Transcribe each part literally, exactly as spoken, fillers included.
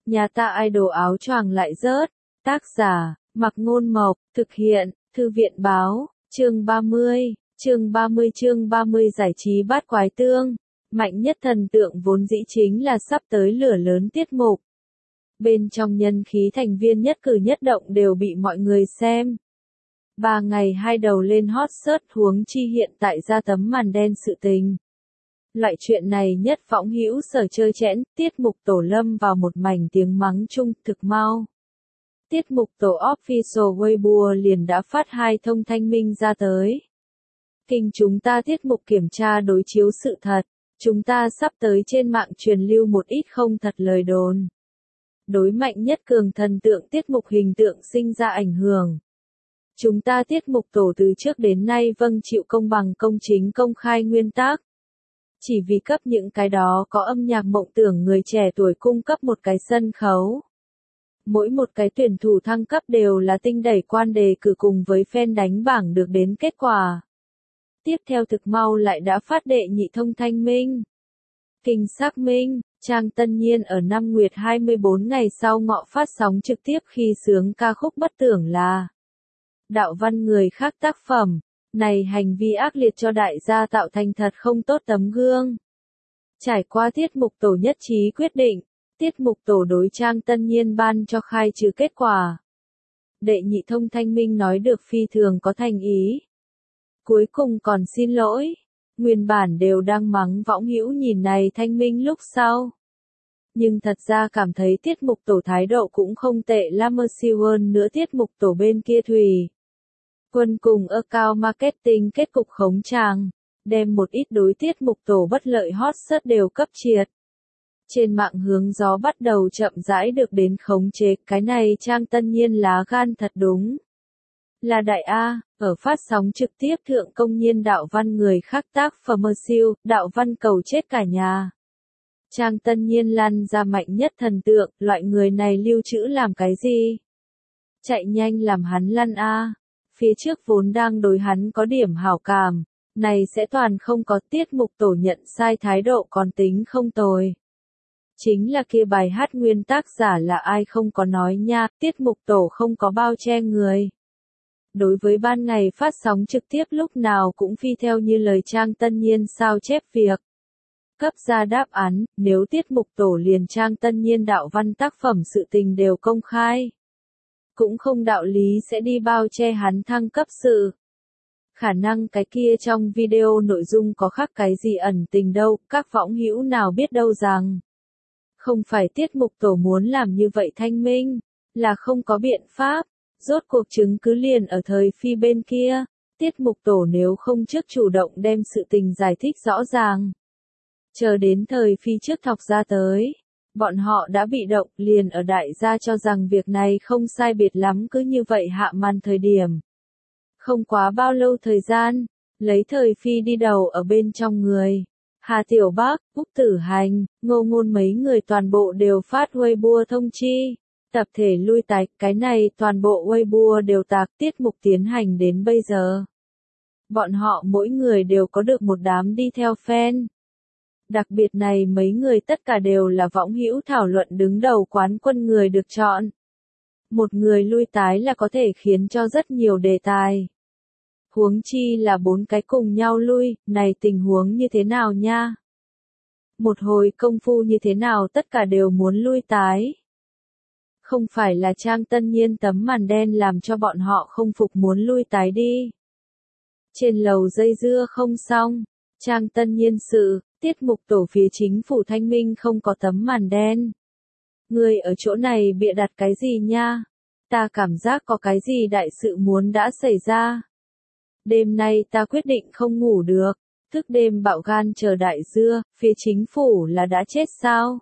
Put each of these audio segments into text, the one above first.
Nhà ta idol áo choàng lại rớt. Tác giả, Mạc Ngôn Mộc, thực hiện, Thư viện Báo, chương ba mươi, chương ba mươi chương ba mươi giải trí bát quái tương. Mạnh nhất thần tượng vốn dĩ chính là sắp tới lửa lớn tiết mục. Bên trong nhân khí thành viên nhất cử nhất động đều bị mọi người xem. Ba ngày hai đầu lên hot search huống chi hiện tại ra tấm màn đen sự tình. Loại chuyện này nhất võng hữu sở chơi chẽn, tiết mục tổ lâm vào một mảnh tiếng mắng chung thực mau. Tiết mục tổ official Weibo liền đã phát hai thông thanh minh ra tới. Kinh chúng ta tiết mục kiểm tra đối chiếu sự thật, chúng ta sắp tới trên mạng truyền lưu một ít không thật lời đồn. Đối mạnh nhất cường thần tượng tiết mục hình tượng sinh ra ảnh hưởng. Chúng ta tiết mục tổ từ trước đến nay vâng chịu công bằng công chính công khai nguyên tắc. Chỉ vì cấp những cái đó có âm nhạc mộng tưởng người trẻ tuổi cung cấp một cái sân khấu. Mỗi một cái tuyển thủ thăng cấp đều là tinh đẩy quan đề cử cùng với fan đánh bảng được đến kết quả. Tiếp theo thực mau lại đã phát đệ nhị thông thanh minh. Kinh xác minh, Trang Tân Nhiên ở năm nguyệt hai mươi bốn ngày sau ngọ phát sóng trực tiếp khi sướng ca khúc Bất Tưởng là đạo văn người khác tác phẩm. Này hành vi ác liệt cho đại gia tạo thành thật không tốt tấm gương. Trải qua tiết mục tổ nhất trí quyết định, tiết mục tổ đối Trang Tân Nhiên ban cho khai trừ kết quả. Đệ nhị thông thanh minh nói được phi thường có thành ý. Cuối cùng còn xin lỗi. Nguyên bản đều đang mắng võng hữu nhìn này thanh minh lúc sau. Nhưng thật ra cảm thấy tiết mục tổ thái độ cũng không tệ lắm siêu hơn nữa tiết mục tổ bên kia Thùy Quân cùng account marketing kết cục khống tràng, đem một ít đối tiết mục tổ bất lợi hot search đều cấp triệt. Trên mạng hướng gió bắt đầu chậm rãi được đến khống chế, cái này Trang Tân Nhiên lá gan thật đúng. Là đại A, ở phát sóng trực tiếp thượng công nhiên đạo văn người khác tác phẩm siêu, đạo văn cầu chết cả nhà. Trang Tân Nhiên lăn ra mạnh nhất thần tượng, loại người này lưu trữ làm cái gì? Chạy nhanh làm hắn lăn A. Phía trước vốn đang đối hắn có điểm hảo cảm, này sẽ toàn không có tiết mục tổ nhận sai thái độ còn tính không tồi. Chính là kia bài hát nguyên tác giả là ai không có nói nha, tiết mục tổ không có bao che người. Đối với ban ngày phát sóng trực tiếp lúc nào cũng phi theo như lời Trang Tân Nhiên sao chép việc. Cấp ra đáp án, nếu tiết mục tổ liền Trang Tân Nhiên đạo văn tác phẩm sự tình đều công khai. Cũng không đạo lý sẽ đi bao che hắn thăng cấp sự. Khả năng cái kia trong video nội dung có khác cái gì ẩn tình đâu, các võng hữu nào biết đâu rằng. Không phải tiết mục tổ muốn làm như vậy thanh minh, là không có biện pháp, rốt cuộc chứng cứ liền ở thời phi bên kia, tiết mục tổ nếu không trước chủ động đem sự tình giải thích rõ ràng. Chờ đến thời phi trước thọc ra tới. Bọn họ đã bị động liền ở đại gia cho rằng việc này không sai biệt lắm cứ như vậy hạ màn thời điểm. Không quá bao lâu thời gian, lấy thời phi đi đầu ở bên trong người. Hà Tiểu Bác, Úc Tử Hành, Ngô Ngôn mấy người toàn bộ đều phát Weibo thông chi. Tập thể lui tạch, cái này toàn bộ Weibo đều tạc tiết mục tiến hành đến bây giờ. Bọn họ mỗi người đều có được một đám đi theo fan. Đặc biệt này mấy người tất cả đều là võng hữu thảo luận đứng đầu quán quân người được chọn. Một người lui tái là có thể khiến cho rất nhiều đề tài. Huống chi là bốn cái cùng nhau lui, này tình huống như thế nào nha? Một hồi công phu như thế nào tất cả đều muốn lui tái. Không phải là Trang Tân Nhiên tấm màn đen làm cho bọn họ không phục muốn lui tái đi. Trên lầu dây dưa không xong, Trang Tân Nhiên sự. Tiết mục tổ phía chính phủ thanh minh không có tấm màn đen. Người ở chỗ này bịa đặt cái gì nha? Ta cảm giác có cái gì đại sự muốn đã xảy ra. Đêm nay ta quyết định không ngủ được. Thức đêm bạo gan chờ đại dưa, phía chính phủ là đã chết sao?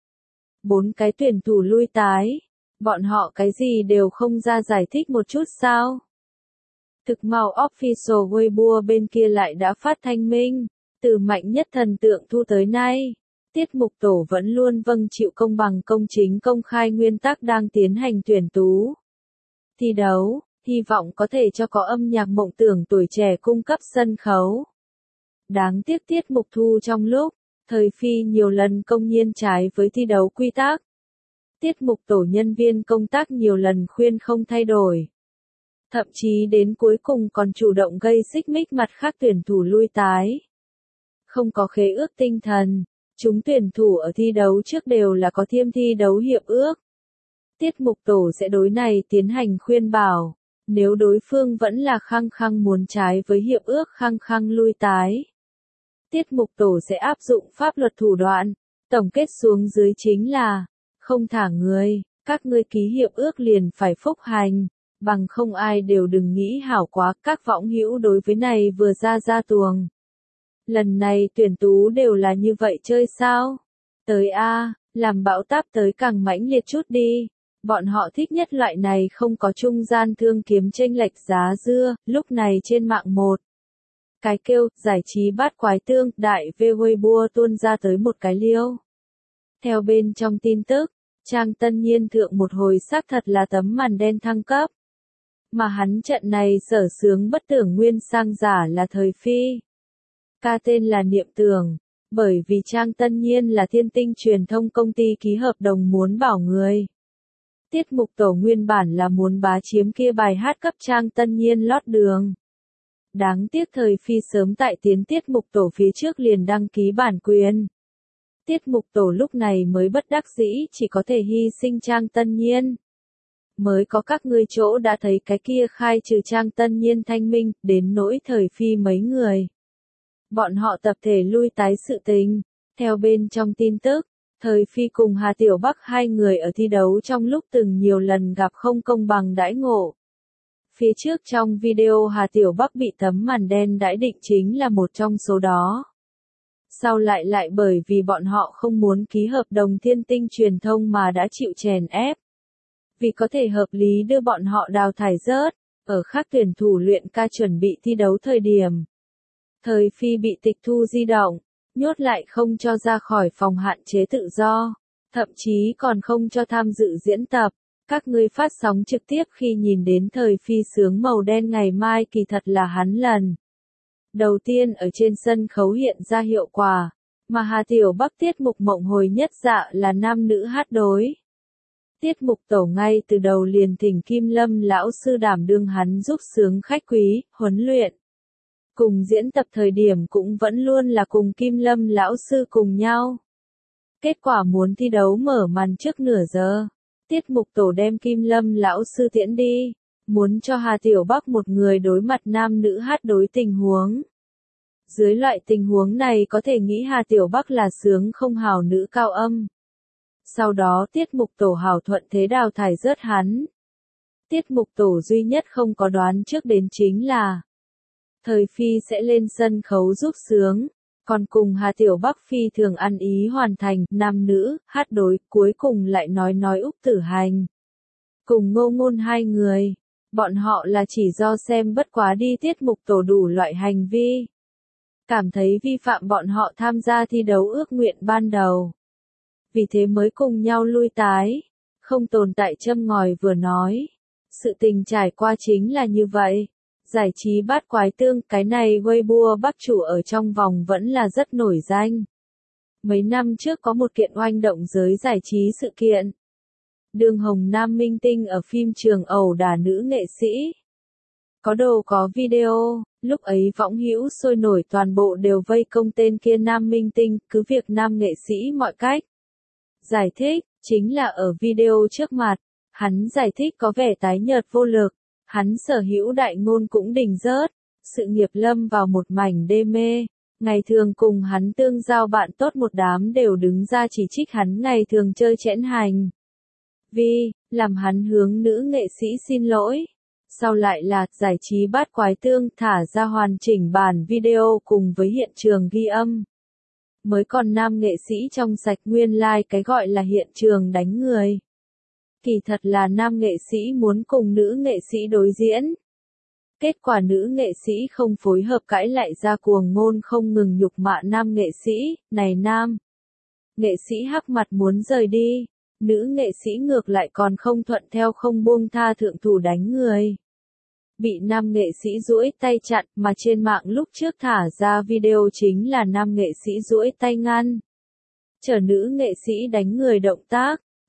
Bốn cái tuyển thủ lui tái. Bọn họ cái gì đều không ra giải thích một chút sao? Thực mau official Weibo bên kia lại đã phát thanh minh. Từ mạnh nhất thần tượng thu tới nay, tiết mục tổ vẫn luôn vâng chịu công bằng công chính công khai nguyên tắc đang tiến hành tuyển tú. Thi đấu, hy vọng có thể cho có âm nhạc mộng tưởng tuổi trẻ cung cấp sân khấu. Đáng tiếc tiết mục thu trong lúc, thời phi nhiều lần công nhiên trái với thi đấu quy tắc. Tiết mục tổ nhân viên công tác nhiều lần khuyên không thay đổi. Thậm chí đến cuối cùng còn chủ động gây xích mích mặt khác tuyển thủ lui tái. Không có khế ước tinh thần, chúng tuyển thủ ở thi đấu trước đều là có thiêm thi đấu hiệp ước. Tiết mục tổ sẽ đối này tiến hành khuyên bảo, nếu đối phương vẫn là khăng khăng muốn trái với hiệp ước khăng khăng lui tái. Tiết mục tổ sẽ áp dụng pháp luật thủ đoạn, tổng kết xuống dưới chính là, không thả người, các ngươi ký hiệp ước liền phải phúc hành, bằng không ai đều đừng nghĩ hảo quá, các võng hữu đối với này vừa ra ra tuồng. Lần này tuyển tú đều là như vậy chơi sao? Tới A, làm bão táp tới càng mãnh liệt chút đi. Bọn họ thích nhất loại này không có trung gian thương kiếm chênh lệch giá dưa, lúc này trên mạng một. Cái kêu, giải trí bát quái tương, đại về Weibo tuôn ra tới một cái liêu. Theo bên trong tin tức, Trang Tân Nhiên thượng một hồi xác thật là tấm màn đen thăng cấp. Mà hắn trận này sở sướng bất tưởng nguyên sang giả là thời phi. Ca tên là Niệm Tưởng, bởi vì Trang Tân Nhiên là Thiên Tinh truyền thông công ty ký hợp đồng muốn bảo người. Tiết mục tổ nguyên bản là muốn bá chiếm kia bài hát cấp Trang Tân Nhiên lót đường. Đáng tiếc thời phi sớm tại tiến tiết mục tổ phía trước liền đăng ký bản quyền. Tiết mục tổ lúc này mới bất đắc dĩ chỉ có thể hy sinh Trang Tân Nhiên. Mới có các ngươi chỗ đã thấy cái kia khai trừ Trang Tân Nhiên thanh minh, đến nỗi thời phi mấy người. Bọn họ tập thể lui tái sự tình, theo bên trong tin tức, thời phi cùng Hà Tiểu Bắc hai người ở thi đấu trong lúc từng nhiều lần gặp không công bằng đãi ngộ. Phía trước trong video Hà Tiểu Bắc bị tấm màn đen đãi định chính là một trong số đó. Sau lại lại bởi vì bọn họ không muốn ký hợp đồng Thiên Tinh truyền thông mà đã chịu chèn ép. Vì có thể hợp lý đưa bọn họ đào thải rớt, ở khác tuyển thủ luyện ca chuẩn bị thi đấu thời điểm. Thời phi bị tịch thu di động, nhốt lại không cho ra khỏi phòng hạn chế tự do, thậm chí còn không cho tham dự diễn tập. Các ngươi phát sóng trực tiếp khi nhìn đến thời phi sướng màu đen ngày mai kỳ thật là hắn lần đầu tiên ở trên sân khấu hiện ra hiệu quả, mà Hà Tiểu Bắc tiết mục mộng hồi nhất dạ là nam nữ hát đối. Tiết mục tổ ngay từ đầu liền thỉnh Kim Lâm lão sư đảm đương hắn giúp sướng khách quý, huấn luyện. Cùng diễn tập thời điểm cũng vẫn luôn là cùng Kim Lâm lão sư cùng nhau. Kết quả muốn thi đấu mở màn trước nửa giờ. Tiết mục tổ đem Kim Lâm lão sư tiễn đi, muốn cho Hà Tiểu Bắc một người đối mặt nam nữ hát đối tình huống. Dưới loại tình huống này có thể nghĩ Hà Tiểu Bắc là sướng không hào nữ cao âm. Sau đó tiết mục tổ hảo thuận thế đào thải rớt hắn. Tiết mục tổ duy nhất không có đoán trước đến chính là thời phi sẽ lên sân khấu giúp sướng. Còn cùng Hà Tiểu Bắc phi thường ăn ý hoàn thành, nam nữ, hát đối, cuối cùng lại nói nói Úc Tử Hành. Cùng Ngô Ngôn hai người, bọn họ là chỉ do xem bất quá đi tiết mục tổ đủ loại hành vi. Cảm thấy vi phạm bọn họ tham gia thi đấu ước nguyện ban đầu. Vì thế mới cùng nhau lui tái, không tồn tại châm ngòi vừa nói. Sự tình trải qua chính là như vậy. Giải trí bát quái tương, cái này Weibo Bắc chủ ở trong vòng vẫn là rất nổi danh. Mấy năm trước có một kiện oanh động giới giải trí sự kiện. Đường Hồng nam minh tinh ở phim trường ẩu đả nữ nghệ sĩ. Có đồ có video, lúc ấy võng hữu sôi nổi toàn bộ đều vây công tên kia nam minh tinh, cứ việc nam nghệ sĩ mọi cách. Giải thích, chính là ở video trước mặt, hắn giải thích có vẻ tái nhợt vô lực. Hắn sở hữu đại ngôn cũng đình rớt, sự nghiệp lâm vào một mảnh đê mê, ngày thường cùng hắn tương giao bạn tốt một đám đều đứng ra chỉ trích hắn ngày thường chơi chẽn hành. Vì, làm hắn hướng nữ nghệ sĩ xin lỗi. Sau lại là, giải trí bát quái tương thả ra hoàn chỉnh bản video cùng với hiện trường ghi âm. Mới còn nam nghệ sĩ trong sạch nguyên lai like cái gọi là hiện trường đánh người. Kỳ thật là nam nghệ sĩ muốn cùng nữ nghệ sĩ đối diễn. Kết quả nữ nghệ sĩ không phối hợp cãi lại ra cuồng ngôn không ngừng nhục mạ nam nghệ sĩ, này nam. Nghệ sĩ hắc mặt muốn rời đi, nữ nghệ sĩ ngược lại còn không thuận theo không buông tha thượng thủ đánh người. Bị nam nghệ sĩ duỗi tay chặn mà trên mạng lúc trước thả ra video chính là nam nghệ sĩ duỗi tay ngăn. Chờ nữ nghệ sĩ đánh người động tác.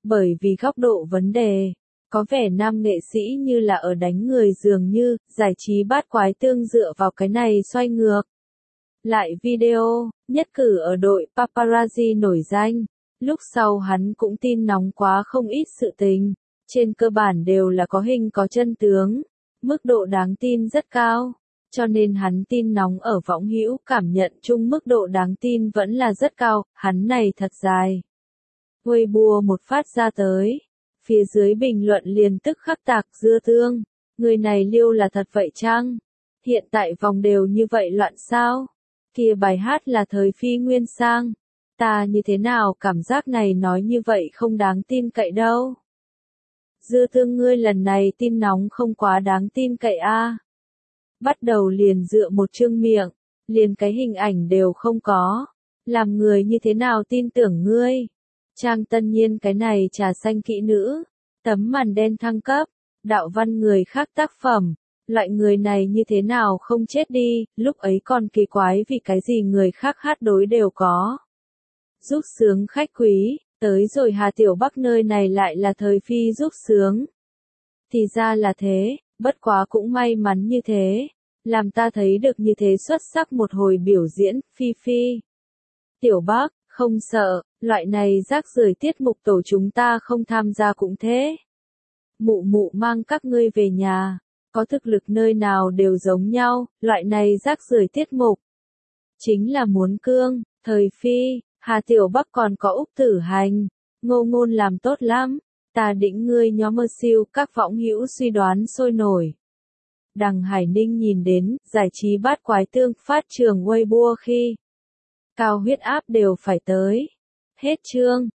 Bởi vì góc độ vấn đề, có vẻ nam nghệ sĩ như là ở đánh người dường như, giải trí bát quái tương dựa vào cái này xoay ngược. Lại video, nhất cử ở đội paparazzi nổi danh. Lúc sau hắn cũng tin nóng quá không ít sự tình. Trên cơ bản đều là có hình có chân tướng. Mức độ đáng tin rất cao. Cho nên hắn tin nóng ở võng hữu cảm nhận chung mức độ đáng tin vẫn là rất cao. Hắn này thật dài. Weibo một phát ra tới. Phía dưới bình luận liền tức khắc tạc dưa tương. Người này liêu là thật vậy chăng? Hiện tại vòng đều như vậy loạn sao? Kia bài hát là thời Phi Nguyên sang. Ta như thế nào cảm giác này nói như vậy không đáng tin cậy đâu. Dưa tương ngươi lần này tin nóng không quá đáng tin cậy a. À. Bắt đầu liền dựa một chương miệng, liền cái hình ảnh đều không có. Làm người như thế nào tin tưởng ngươi? Trang Tân Nhiên cái này trà xanh kỹ nữ, tấm màn đen thăng cấp, đạo văn người khác tác phẩm. Loại người này như thế nào không chết đi, lúc ấy còn kỳ quái vì cái gì người khác hát đối đều có. Giúp sướng khách quý, tới rồi Hà Tiểu Bắc nơi này lại là thời Phi giúp sướng. Thì ra là thế, bất quá cũng may mắn như thế, làm ta thấy được như thế xuất sắc một hồi biểu diễn, Phi Phi. Tiểu Bắc, không sợ, loại này rác rưởi tiết mục tổ chúng ta không tham gia cũng thế. Mụ mụ mang các ngươi về nhà. Có thực lực nơi nào đều giống nhau, loại này rác rưởi tiết mục. Chính là muốn cương, thời Phi, Hà Tiểu Bắc còn có Úc Tử Hành, Ngô Ngôn làm tốt lắm, ta định ngươi nhóm mơ siêu các võng hữu suy đoán sôi nổi. Đằng Hải Ninh nhìn đến, giải trí bát quái tương phát trường Weibo khi cao huyết áp đều phải tới. Hết chương.